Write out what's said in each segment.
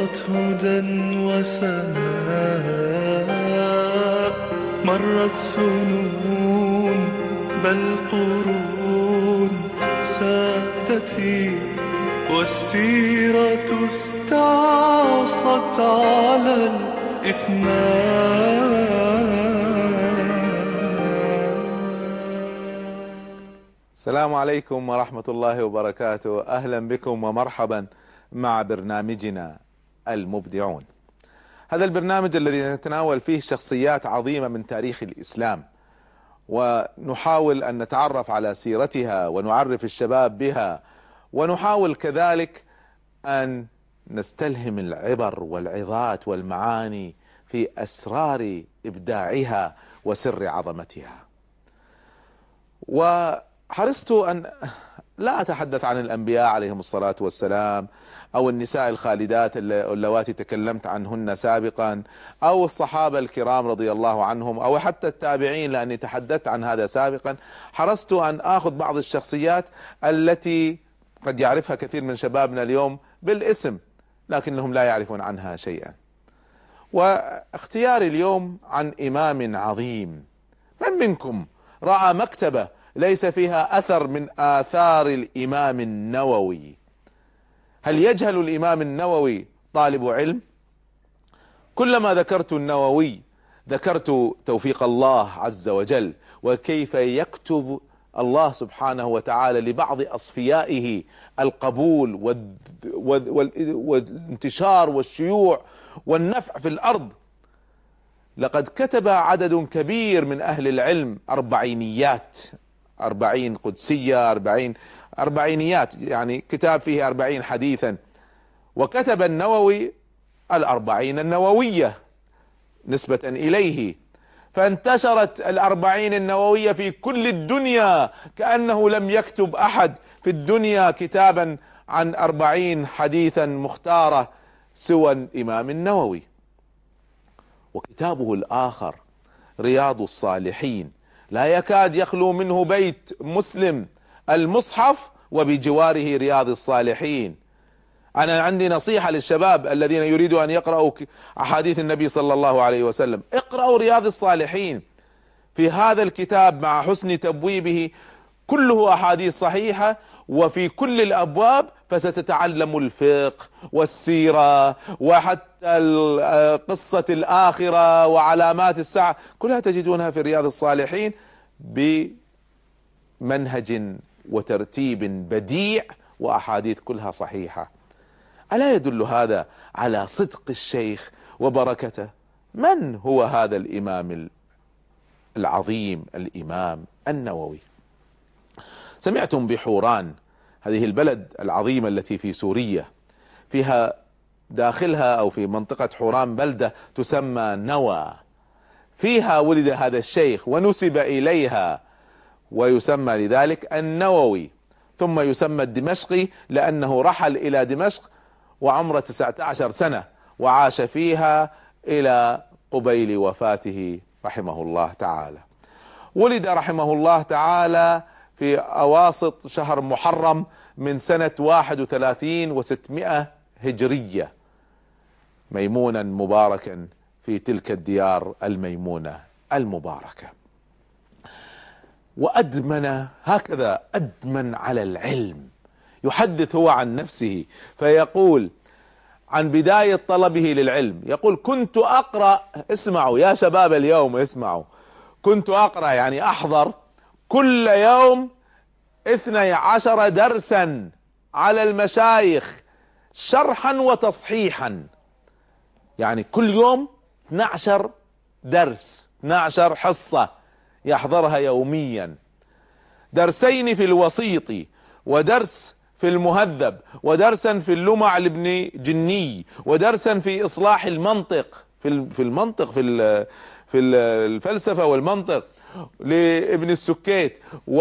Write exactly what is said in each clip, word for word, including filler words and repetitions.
صارت هدى وسماء، مرت سنون بل قرون سادتي، والسيرة استعصت على الإفناء. السلام عليكم ورحمة الله وبركاته. أهلا بكم ومرحبا مع برنامجنا المبدعون. هذا البرنامج الذي نتناول فيه شخصيات عظيمة من تاريخ الإسلام، ونحاول أن نتعرف على سيرتها ونعرف الشباب بها، ونحاول كذلك أن نستلهم العبر والعظات والمعاني في أسرار إبداعها وسر عظمتها. وحرصت أن لا أتحدث عن الأنبياء عليهم الصلاة والسلام، أو النساء الخالدات اللواتي تكلمت عنهن سابقا، أو الصحابة الكرام رضي الله عنهم، أو حتى التابعين لأني تحدثت عن هذا سابقا. حرصت أن آخذ بعض الشخصيات التي قد يعرفها كثير من شبابنا اليوم بالاسم لكنهم لا يعرفون عنها شيئا. واختياري اليوم عن إمام عظيم. من منكم رأى مكتبة ليس فيها أثر من آثار الإمام النووي؟ هل يجهل الإمام النووي طالب علم؟ كلما ذكرت النووي ذكرت توفيق الله عز وجل، وكيف يكتب الله سبحانه وتعالى لبعض أصفيائه القبول والانتشار والشيوع والنفع في الأرض. لقد كتب عدد كبير من أهل العلم أربعينيات، أربعين قدسية، أربعين أربعينيات، يعني كتاب فيه أربعين حديثا. وكتب النووي الأربعين النووية نسبة إليه، فانتشرت الأربعين النووية في كل الدنيا، كأنه لم يكتب أحد في الدنيا كتابا عن أربعين حديثا مختارة سوى الإمام النووي. وكتابه الآخر رياض الصالحين لا يكاد يخلو منه بيت مسلم، المصحف وبجواره رياض الصالحين. أنا عندي نصيحة للشباب الذين يريدوا أن يقرأوا أحاديث النبي صلى الله عليه وسلم: اقرأوا رياض الصالحين. في هذا الكتاب مع حسن تبويبه كله أحاديث صحيحة، وفي كل الأبواب فستتعلم الفقه والسيرة وحتى قصة الآخرة وعلامات الساعة، كلها تجدونها في رياض الصالحين بمنهج وترتيب بديع، وأحاديث كلها صحيحة. ألا يدل هذا على صدق الشيخ وبركته؟ من هو هذا الإمام العظيم الإمام النووي؟ سمعتم بحوران، هذه البلد العظيمة التي في سوريا، فيها داخلها أو في منطقة حوران بلدة تسمى نوى، فيها ولد هذا الشيخ ونسب إليها، ويسمى لذلك النووي. ثم يسمى الدمشقي لأنه رحل إلى دمشق وعمره تسعة عشر سنة، وعاش فيها إلى قبيل وفاته رحمه الله تعالى. ولد رحمه الله تعالى في أواسط شهر محرم من سنة واحد وثلاثين وستمائة هجرية، ميمونا مباركا في تلك الديار الميمونة المباركة. وأدمن، هكذا أدمن على العلم. يحدث هو عن نفسه فيقول عن بداية طلبه للعلم، يقول: كنت أقرأ، اسمعوا يا شباب اليوم اسمعوا، كنت أقرأ يعني أحضر كل يوم اثني عشر درسا على المشايخ شرحا وتصحيحا، يعني كل يوم اثني عشر درس، اثني عشر حصة يحضرها يوميا، درسين في الوسيط، ودرس في المهذب، ودرسا في اللمع لابن جني، ودرسا في إصلاح المنطق، في في المنطق في في الفلسفة والمنطق لابن السكيت،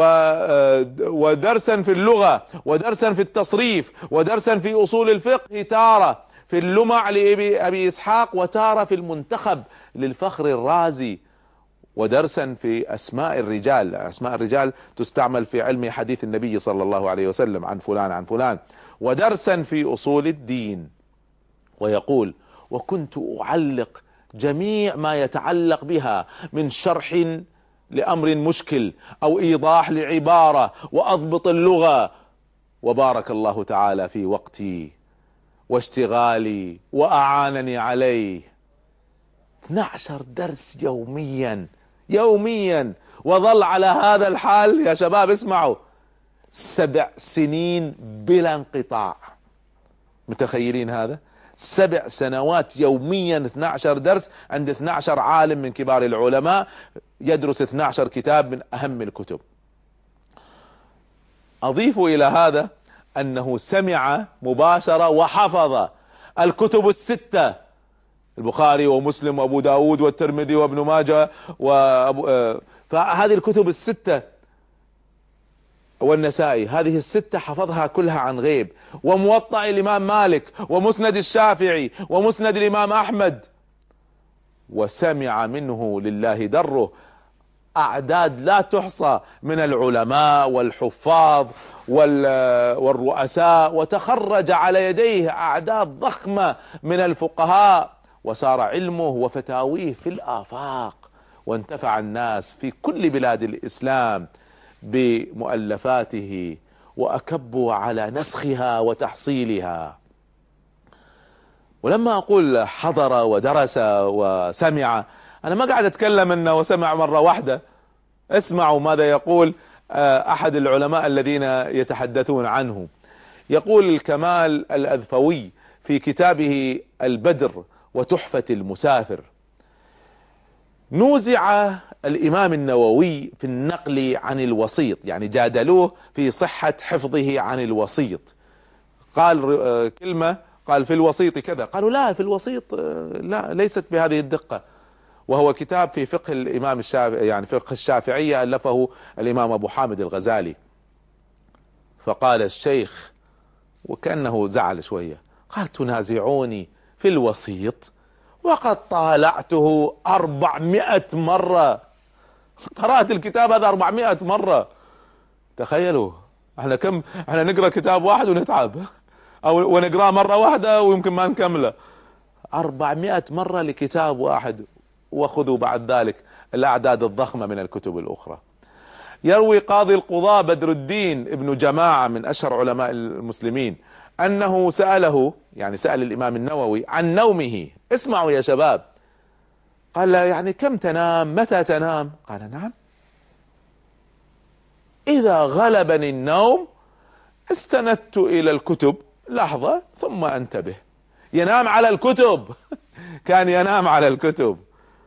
ودرسا في اللغة، ودرسا في التصريف، ودرسا في أصول الفقه تارة، في اللمع لأبي إسحاق، وتارة في المنتخب للفخر الرازي، ودرسا في أسماء الرجال. أسماء الرجال تستعمل في علم حديث النبي صلى الله عليه وسلم، عن فلان عن فلان، ودرسا في أصول الدين. ويقول: وكنت أعلق جميع ما يتعلق بها من شرح لأمر مشكل أو إيضاح لعبارة وأضبط اللغة، وبارك الله تعالى في وقتي واشتغالي وأعانني عليه. اثني عشر درس يوميا يوميا، وظل على هذا الحال يا شباب اسمعوا سبع سنين بلا انقطاع. متخيلين هذا؟ سبع سنوات يوميا اثني عشر درس عند اثني عشر عالم من كبار العلماء، يدرس اثني عشر كتاب من أهم الكتب. أضيف إلى هذا أنه سمع مباشرة وحفظ الكتب الستة: البخاري ومسلم وأبو داود والترمذي وابن ماجه وأبو فهذه الكتب الستة والنسائي، هذه الستة حفظها كلها عن غيب، وموطأ الإمام مالك ومسند الشافعي ومسند الإمام أحمد. وسمع منه لله دره أعداد لا تحصى من العلماء والحفاظ والرؤساء، وتخرج على يديه أعداد ضخمة من الفقهاء، وصار علمه وفتاويه في الآفاق، وانتفع الناس في كل بلاد الإسلام بمؤلفاته، وأكبوا على نسخها وتحصيلها. ولما أقول حضر ودرس وسمع، أنا ما قاعد أتكلم أنه وسمع مرة واحدة. اسمعوا ماذا يقول أحد العلماء الذين يتحدثون عنه. يقول الكمال الأذفوي في كتابه البدر وتحفة المسافر: نوزع الإمام النووي في النقل عن الوسيط، يعني جادلوه في صحة حفظه عن الوسيط. قال كلمة، قال في الوسيط كذا، قالوا لا، في الوسيط لا، ليست بهذه الدقة، وهو كتاب في فقه الإمام الشافعي، يعني فقه الشافعية، ألفه الإمام أبو حامد الغزالي. فقال الشيخ وكأنه زعل شوية، قال: تنازعوني في الوسيط وقد طالعته أربعمائة مرة، قرأت الكتاب هذا أربعمائة مرة. تخيلوا احنا كم، احنا نقرأ كتاب واحد ونتعب، او ونقرأه مرة واحدة ويمكن ما نكمله. أربعمائة مرة لكتاب واحد، وخذوا بعد ذلك الأعداد الضخمة من الكتب الأخرى. يروي قاضي القضاة بدر الدين ابن جماعة من أشهر علماء المسلمين أنه سأله، يعني سأل الإمام النووي عن نومه. اسمعوا يا شباب، قال له: يعني كم تنام، متى تنام؟ قال: نعم، إذا غلبني النوم استندت إلى الكتب لحظة ثم أنتبه. ينام على الكتب كان ينام على الكتب،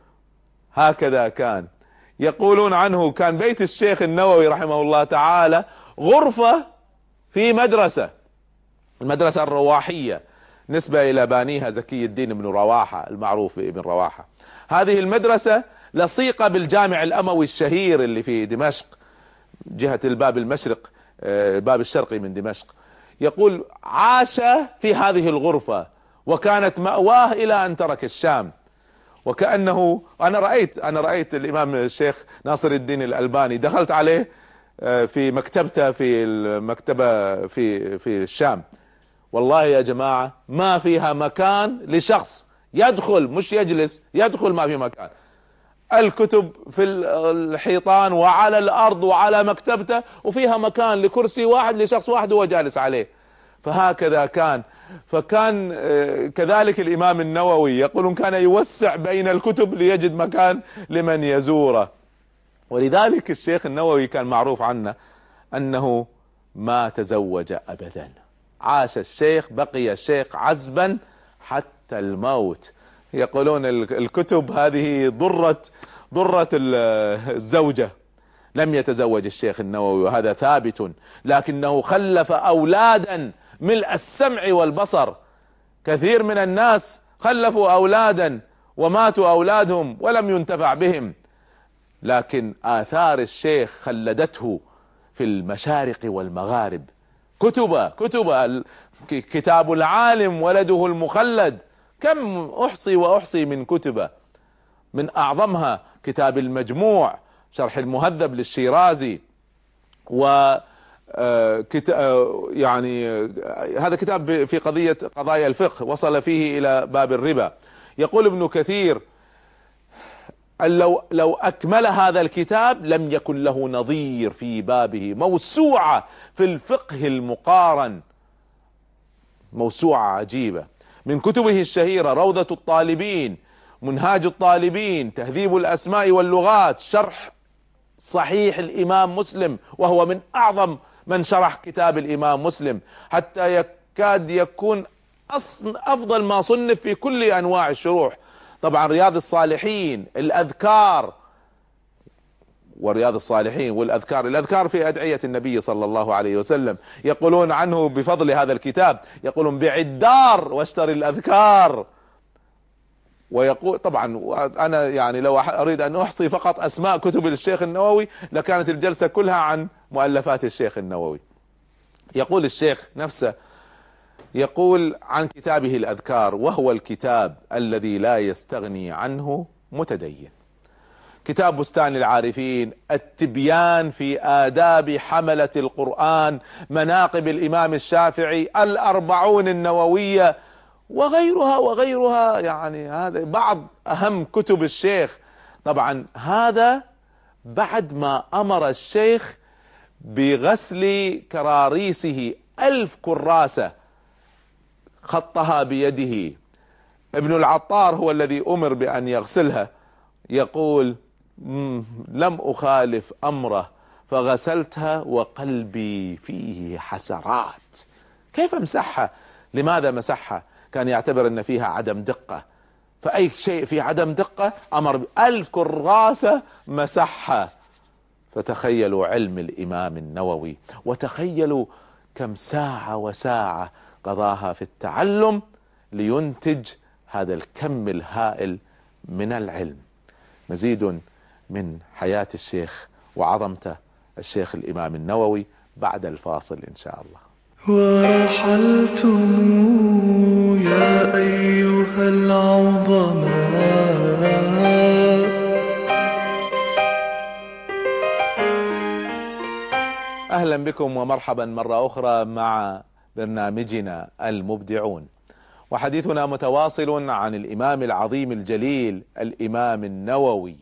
هكذا كان. يقولون عنه كان بيت الشيخ النووي رحمه الله تعالى غرفة في مدرسة، المدرسة الرواحية، نسبة إلى بانيها زكي الدين بن رواحة المعروف بابن رواحة. هذه المدرسة لصيقة بالجامع الأموي الشهير اللي في دمشق، جهة الباب المشرق، الباب الشرقي من دمشق. يقول: عاش في هذه الغرفة وكانت مأواه إلى أن ترك الشام. وكأنه أنا رأيت أنا رأيت الإمام الشيخ ناصر الدين الألباني، دخلت عليه في مكتبته في المكتبة في في الشام. والله يا جماعة ما فيها مكان لشخص يدخل، مش يجلس، يدخل، ما في مكان. الكتب في الحيطان وعلى الأرض وعلى مكتبته، وفيها مكان لكرسي واحد لشخص واحد هو جالس عليه. فهكذا كان. فكان كذلك الإمام النووي يقولون كان يوسع بين الكتب ليجد مكان لمن يزوره. ولذلك الشيخ النووي كان معروف عنه أنه ما تزوج أبدا. عاش الشيخ، بقي الشيخ عزبا حتى الموت. يقولون الكتب هذه ضرة ضرة الزوجة. لم يتزوج الشيخ النووي وهذا ثابت، لكنه خلف أولادا ملء السمع والبصر. كثير من الناس خلفوا أولادا وماتوا أولادهم ولم ينتفع بهم، لكن آثار الشيخ خلدته في المشارق والمغارب. كتب كتب كتاب العالم ولده المخلد، كم أحصي وأحصي من كتبه، من أعظمها كتاب المجموع شرح المهذب للشيرازي، و يعني هذا كتاب في قضية قضايا الفقه، وصل فيه إلى باب الربا. يقول ابن كثير: لو لو أكمل هذا الكتاب لم يكن له نظير في بابه، موسوعة في الفقه المقارن، موسوعة عجيبة. من كتبه الشهيرة روضة الطالبين، منهاج الطالبين، تهذيب الأسماء واللغات، شرح صحيح الإمام مسلم، وهو من أعظم من شرح كتاب الإمام مسلم، حتى يكاد يكون أفضل ما صنف في كل أنواع الشروح. طبعا رياض الصالحين، الأذكار، ورياض الصالحين والأذكار، الأذكار في أدعية النبي صلى الله عليه وسلم. يقولون عنه بفضل هذا الكتاب، يقولون بع الدار واشتري الأذكار. ويقول طبعا أنا يعني لو أريد أن أحصي فقط أسماء كتب الشيخ النووي لكانت الجلسة كلها عن مؤلفات الشيخ النووي. يقول الشيخ نفسه، يقول عن كتابه الأذكار: وهو الكتاب الذي لا يستغني عنه متدين. كتاب بستان العارفين، التبيان في آداب حملة القرآن، مناقب الإمام الشافعي، الأربعون النووية، وغيرها وغيرها. يعني هذا بعض أهم كتب الشيخ. طبعا هذا بعد ما أمر الشيخ بغسل كراريسه، ألف كراسة خطها بيده. ابن العطار هو الذي أمر بأن يغسلها. يقول: لم أخالف أمره فغسلتها وقلبي فيه حسرات. كيف مسحها؟ لماذا مسحها؟ كان يعتبر أن فيها عدم دقة، فأي شيء في عدم دقة أمر بألف كراسة مسحها. فتخيلوا علم الإمام النووي، وتخيلوا كم ساعة وساعة قضاها في التعلم لينتج هذا الكم الهائل من العلم. مزيد من حياة الشيخ وعظمته الشيخ الإمام النووي بعد الفاصل إن شاء الله. ورحلتم يا أيها العظماء. أهلا بكم ومرحبا مرة أخرى مع برنامجنا المبدعون، وحديثنا متواصل عن الإمام العظيم الجليل الإمام النووي.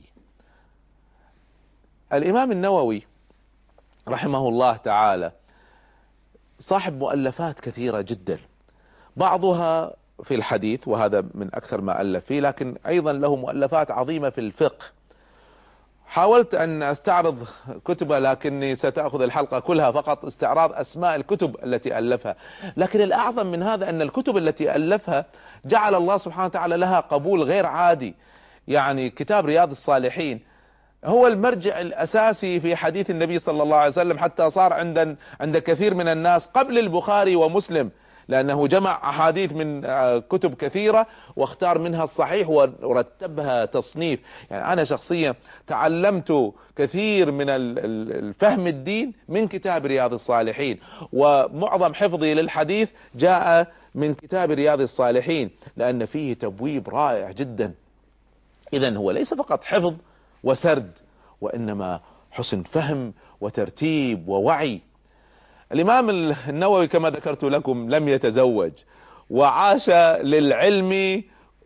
الإمام النووي رحمه الله تعالى صاحب مؤلفات كثيرة جدا، بعضها في الحديث وهذا من أكثر ما ألف فيه، لكن أيضا له مؤلفات عظيمة في الفقه. حاولت أن أستعرض كتبه لكني ستأخذ الحلقة كلها فقط استعراض أسماء الكتب التي ألفها، لكن الأعظم من هذا أن الكتب التي ألفها جعل الله سبحانه وتعالى لها قبول غير عادي. يعني كتاب رياض الصالحين هو المرجع الأساسي في حديث النبي صلى الله عليه وسلم، حتى صار عند عند كثير من الناس قبل البخاري ومسلم، لأنه جمع أحاديث من كتب كثيرة واختار منها الصحيح ورتبها تصنيف. يعني أنا شخصيا تعلمت كثير من الفهم الدين من كتاب رياض الصالحين، ومعظم حفظي للحديث جاء من كتاب رياض الصالحين لأن فيه تبويب رائع جدا. إذن هو ليس فقط حفظ وسرد، وإنما حسن فهم وترتيب ووعي. الإمام النووي كما ذكرت لكم لم يتزوج، وعاش للعلم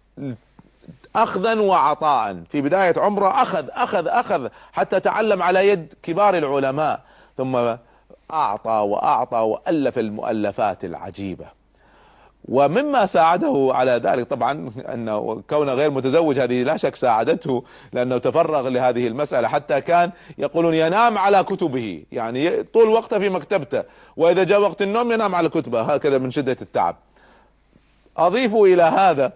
أخذا وعطاء. في بداية عمره أخذ أخذ أخذ حتى تعلم على يد كبار العلماء، ثم أعطى وأعطى وألف المؤلفات العجيبة. ومما ساعده على ذلك طبعا أنه كونه غير متزوج، هذه لا شك ساعدته، لأنه تفرغ لهذه المسألة، حتى كان يقولون ينام على كتبه، يعني طول وقته في مكتبته، وإذا جاء وقت النوم ينام على كتبه هكذا من شدة التعب. أضيفوا إلى هذا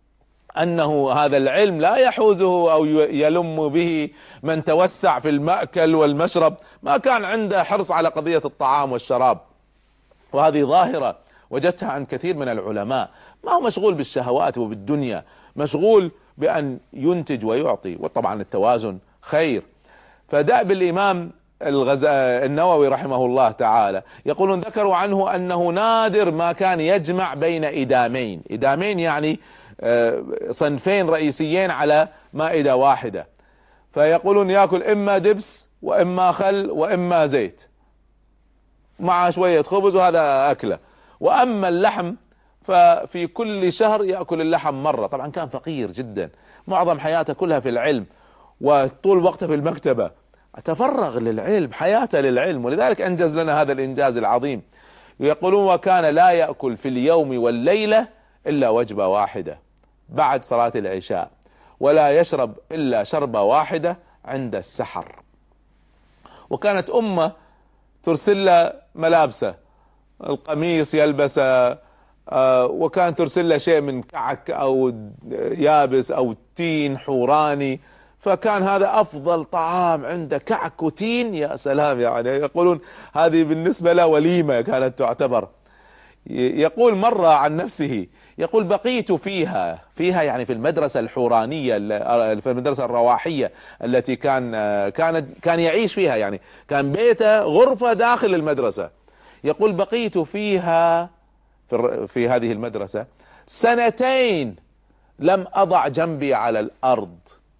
أنه هذا العلم لا يحوزه أو يلم به من توسع في المأكل والمشرب، ما كان عنده حرص على قضية الطعام والشراب، وهذه ظاهرة وجدتها عند كثير من العلماء. ما هو مشغول بالشهوات وبالدنيا، مشغول بأن ينتج ويعطي، وطبعا التوازن خير. فدأب الإمام النووي رحمه الله تعالى يقولون ذكروا عنه أنه نادر ما كان يجمع بين إدامين، إدامين يعني صنفين رئيسيين على مائدة واحدة، فيقولون يأكل إما دبس وإما خل وإما زيت، مع شوية خبز وهذا أكله. وأما اللحم ففي كل شهر يأكل اللحم مرة. طبعا كان فقير جدا، معظم حياته كلها في العلم وطول وقته في المكتبة، تفرغ للعلم، حياته للعلم، ولذلك أنجز لنا هذا الإنجاز العظيم. يقولون وكان لا يأكل في اليوم والليلة إلا وجبة واحدة بعد صلاة العشاء، ولا يشرب إلا شربة واحدة عند السحر. وكانت أمه ترسل له ملابسه، القميص يلبسه، وكان ترسل له شيء من كعك أو يابس أو تين حوراني، فكان هذا أفضل طعام عنده، كعك وتين، يا سلام. يعني يقولون هذه بالنسبة له وليمة كانت تعتبر. يقول مرة عن نفسه، يقول بقيت فيها فيها يعني في المدرسة الحورانية، في المدرسة الرواحية التي كان كانت كان يعيش فيها، يعني كان بيته غرفة داخل المدرسة. يقول بقيت فيها في, في هذه المدرسة سنتين لم أضع جنبي على الأرض.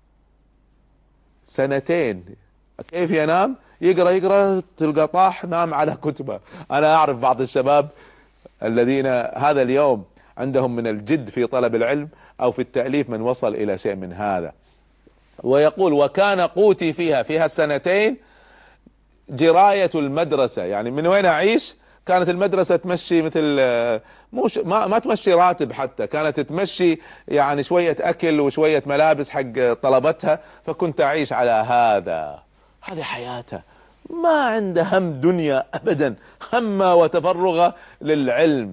سنتين. كيف ينام؟ يقرأ يقرأ تلقى طاح نام على كتبه. أنا أعرف بعض الشباب الذين هذا اليوم عندهم من الجد في طلب العلم أو في التأليف من وصل إلى شيء من هذا. ويقول وكان قوتي فيها فيها السنتين جراية المدرسة. يعني من وين أعيش؟ كانت المدرسة تمشي مثل مش ما, ما تمشي راتب، حتى كانت تمشي يعني شوية أكل وشوية ملابس حق طلبتها، فكنت أعيش على هذا. هذه حياته، ما عنده هم دنيا أبدا، همه وتفرغه للعلم.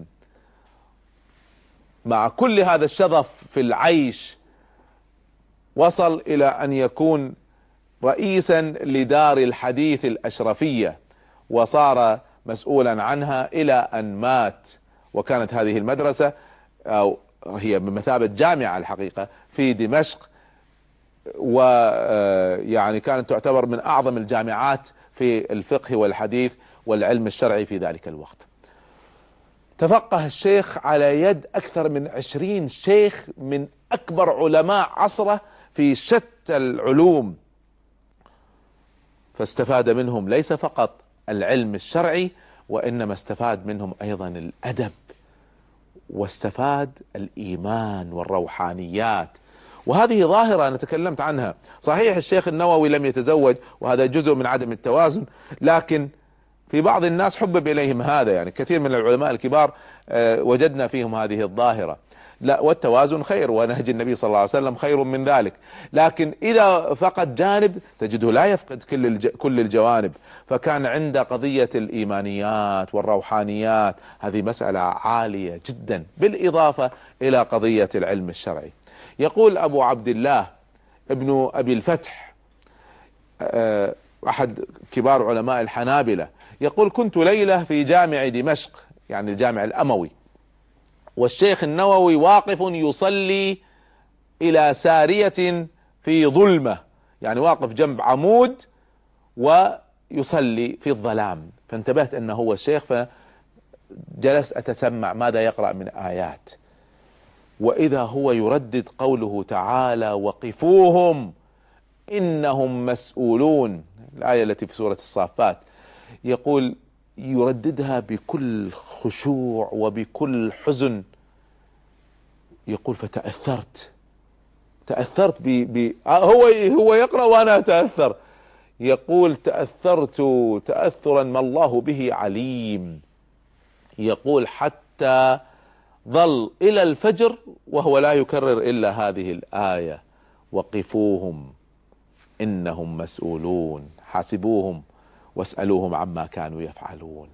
مع كل هذا الشغف في العيش وصل إلى أن يكون رئيسا لدار الحديث الأشرفية، وصار مسؤولا عنها إلى أن مات. وكانت هذه المدرسة أو هي بمثابة جامعة الحقيقة في دمشق، ويعني كانت تعتبر من أعظم الجامعات في الفقه والحديث والعلم الشرعي في ذلك الوقت. تفقه الشيخ على يد أكثر من عشرين شيخ من أكبر علماء عصره في شتى العلوم، فاستفاد منهم ليس فقط العلم الشرعي، وإنما استفاد منهم أيضا الأدب، واستفاد الإيمان والروحانيات. وهذه ظاهرة أنا تكلمت عنها. صحيح الشيخ النووي لم يتزوج، وهذا جزء من عدم التوازن، لكن في بعض الناس حبب إليهم هذا. يعني كثير من العلماء الكبار وجدنا فيهم هذه الظاهرة. لا، والتوازن خير، ونهج النبي صلى الله عليه وسلم خير من ذلك. لكن إذا فقد جانب تجده لا يفقد كل كل الجوانب. فكان عند قضية الإيمانيات والروحانيات، هذه مسألة عالية جدا، بالإضافة إلى قضية العلم الشرعي. يقول أبو عبد الله ابن أبي الفتح أحد كبار علماء الحنابلة، يقول كنت ليلة في جامع دمشق، يعني الجامع الأموي، والشيخ النووي واقف يصلي إلى سارية في ظلمة، يعني واقف جنب عمود ويصلي في الظلام. فانتبهت أنه هو الشيخ، فجلست أتسمع ماذا يقرأ من آيات، وإذا هو يردد قوله تعالى وقفوهم إنهم مسؤولون، الآية التي في سورة الصافات. يقول يرددها بكل خشوع وبكل حزن. يقول فتأثرت تأثرت ب... ب... هو هو يقرأ وأنا أتأثر. يقول تأثرت تأثرا ما الله به عليم. يقول حتى ظل إلى الفجر وهو لا يكرر إلا هذه الآية وقفوهم إنهم مسؤولون حاسبوهم واسألوهم عما كانوا يفعلون.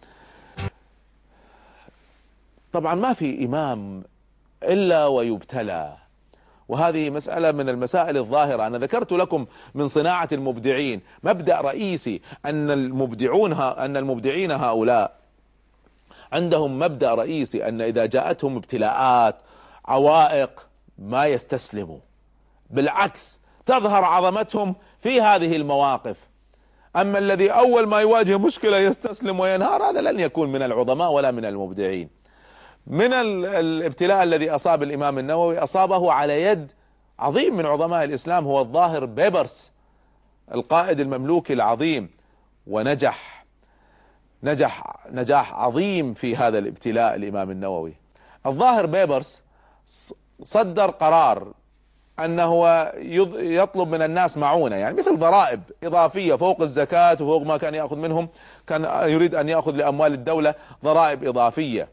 طبعا ما في إمام إلا ويبتلى، وهذه مسألة من المسائل الظاهرة. أنا ذكرت لكم من صناعة المبدعين مبدأ رئيسي، أن المبدعون أن المبدعين هؤلاء عندهم مبدأ رئيسي، أن إذا جاءتهم ابتلاءات عوائق ما يستسلموا، بالعكس تظهر عظمتهم في هذه المواقف. أما الذي أول ما يواجه مشكلة يستسلم وينهار، هذا لن يكون من العظماء ولا من المبدعين. من الابتلاء الذي أصاب الإمام النووي أصابه على يد عظيم من عظماء الإسلام، هو الظاهر بيبرس القائد المملوكي العظيم، ونجح نجح نجاح عظيم في هذا الابتلاء الإمام النووي. الظاهر بيبرس صدر قرار أنه يطلب من الناس معونة، يعني مثل ضرائب إضافية فوق الزكاة وفوق ما كان يأخذ منهم، كان يريد أن يأخذ لأموال الدولة ضرائب إضافية،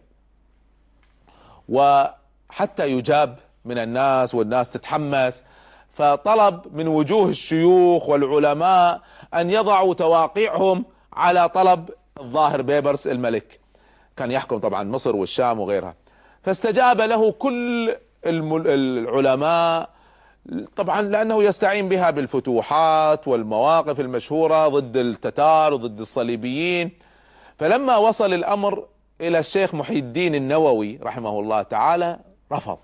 وحتى يجاب من الناس والناس تتحمس، فطلب من وجوه الشيوخ والعلماء أن يضعوا تواقيعهم على طلب الظاهر بيبرس الملك، كان يحكم طبعا مصر والشام وغيرها. فاستجاب له كل العلماء، طبعا لأنه يستعين بها بالفتوحات والمواقف المشهورة ضد التتار وضد الصليبيين. فلما وصل الأمر إلى الشيخ محي الدين النووي رحمه الله تعالى رفض،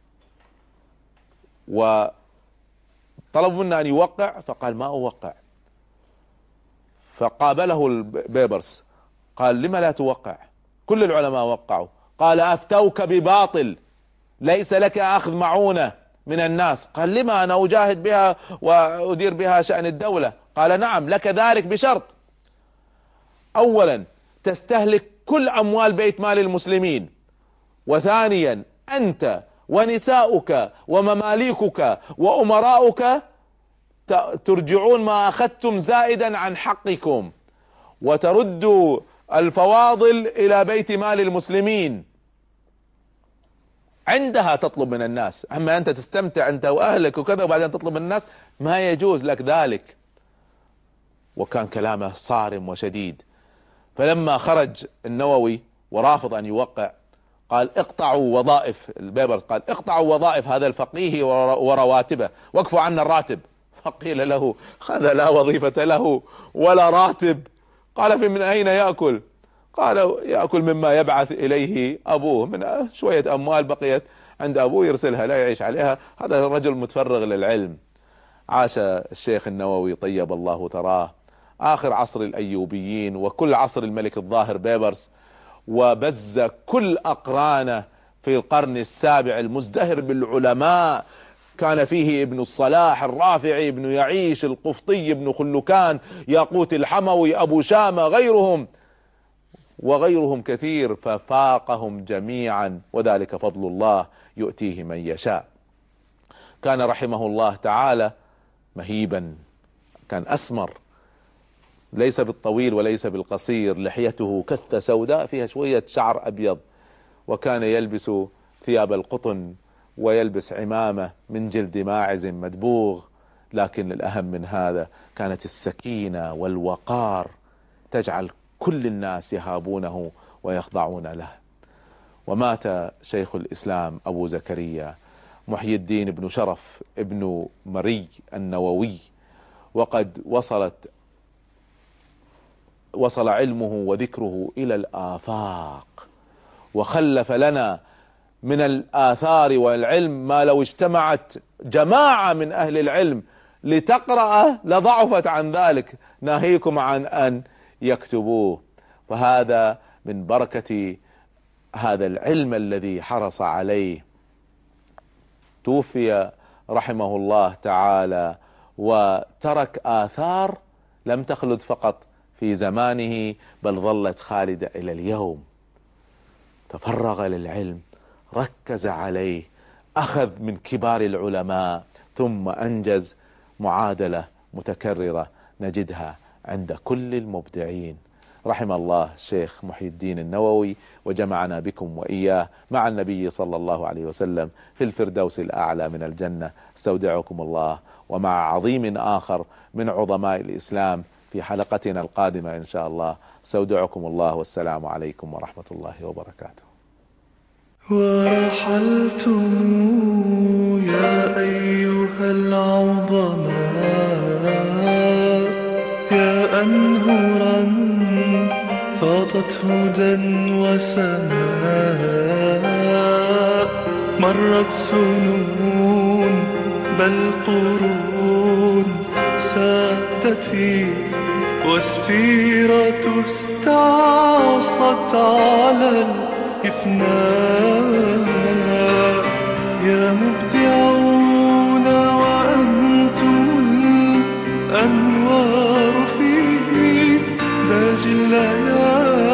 وطلبوا منه أن يوقع، فقال ما أوقع. فقابله البيبرس قال لما لا توقع؟ كل العلماء وقعوا. قال أفتوك بباطل، ليس لك أخذ معونة من الناس. قال لما؟ أنا أجاهد بها وأدير بها شأن الدولة. قال نعم لك ذلك بشرط: أولا تستهلك كل أموال بيت مال المسلمين، وثانيا أنت ونساؤك ومماليكك وأمراؤك ترجعون ما أخذتم زائدا عن حقكم، وتردوا الفواضل إلى بيت مال المسلمين، عندها تطلب من الناس. أما أنت تستمتع أنت وأهلك وكذا وبعدين تطلب من الناس، ما يجوز لك ذلك. وكان كلامه صارم وشديد. فلما خرج النووي ورافض أن يوقع قال اقطعوا وظائف البيبرس، قال اقطعوا وظائف هذا الفقيه ورواتبه واكفوا عنا الراتب. فقيل له هذا لا وظيفة له ولا راتب. قال فمن أين يأكل؟ قال يأكل مما يبعث إليه أبوه، من شوية أموال بقيت عند أبوه يرسلها لا يعيش عليها. هذا الرجل متفرغ للعلم. عاش الشيخ النووي طيب الله ثراه آخر عصر الأيوبيين وكل عصر الملك الظاهر بيبرس، وبز كل أقرانه في القرن السابع المزدهر بالعلماء. كان فيه ابن الصلاح الرافعي، ابن يعيش القفطي، ابن خلكان، ياقوت الحموي، أبو شامة، غيرهم وغيرهم كثير، ففاقهم جميعا، وذلك فضل الله يؤتيه من يشاء. كان رحمه الله تعالى مهيبا، كان أسمر، ليس بالطويل وليس بالقصير، لحيته كثة سوداء فيها شوية شعر أبيض، وكان يلبس ثياب القطن ويلبس عمامة من جلد ماعز مدبوغ. لكن الأهم من هذا كانت السكينة والوقار تجعل كل الناس يهابونه ويخضعون له. ومات شيخ الإسلام أبو زكريا محي الدين بن شرف ابن مري النووي، وقد وصلت وصل علمه وذكره إلى الآفاق، وخلف لنا من الآثار والعلم ما لو اجتمعت جماعة من أهل العلم لتقرأه لضعفت عن ذلك، ناهيكم عن أن يكتبوه. فهذا من بركة هذا العلم الذي حرص عليه. توفي رحمه الله تعالى وترك آثار لم تخلد فقط في زمانه بل ظلت خالدة إلى اليوم. تفرغ للعلم، ركز عليه، أخذ من كبار العلماء، ثم أنجز معادلة متكررة نجدها عند كل المبدعين. رحم الله الشيخ محي الدين النووي، وجمعنا بكم وإياه مع النبي صلى الله عليه وسلم في الفردوس الأعلى من الجنة. استودعكم الله، ومع عظيم آخر من عظماء الإسلام في حلقتنا القادمة إن شاء الله. استودعكم الله، والسلام عليكم ورحمة الله وبركاته. ورحلتم يا أيها العظماء، يا أنهرا فاضت هدى وسماء، مرت سنون بل قرون سادتي، والسيرة استعصت على الإفناء. يا مبدعون وأنتم الأنوار في داج الليالي،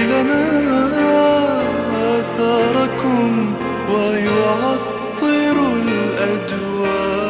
لنا آثاركم ويعطر الأجواء.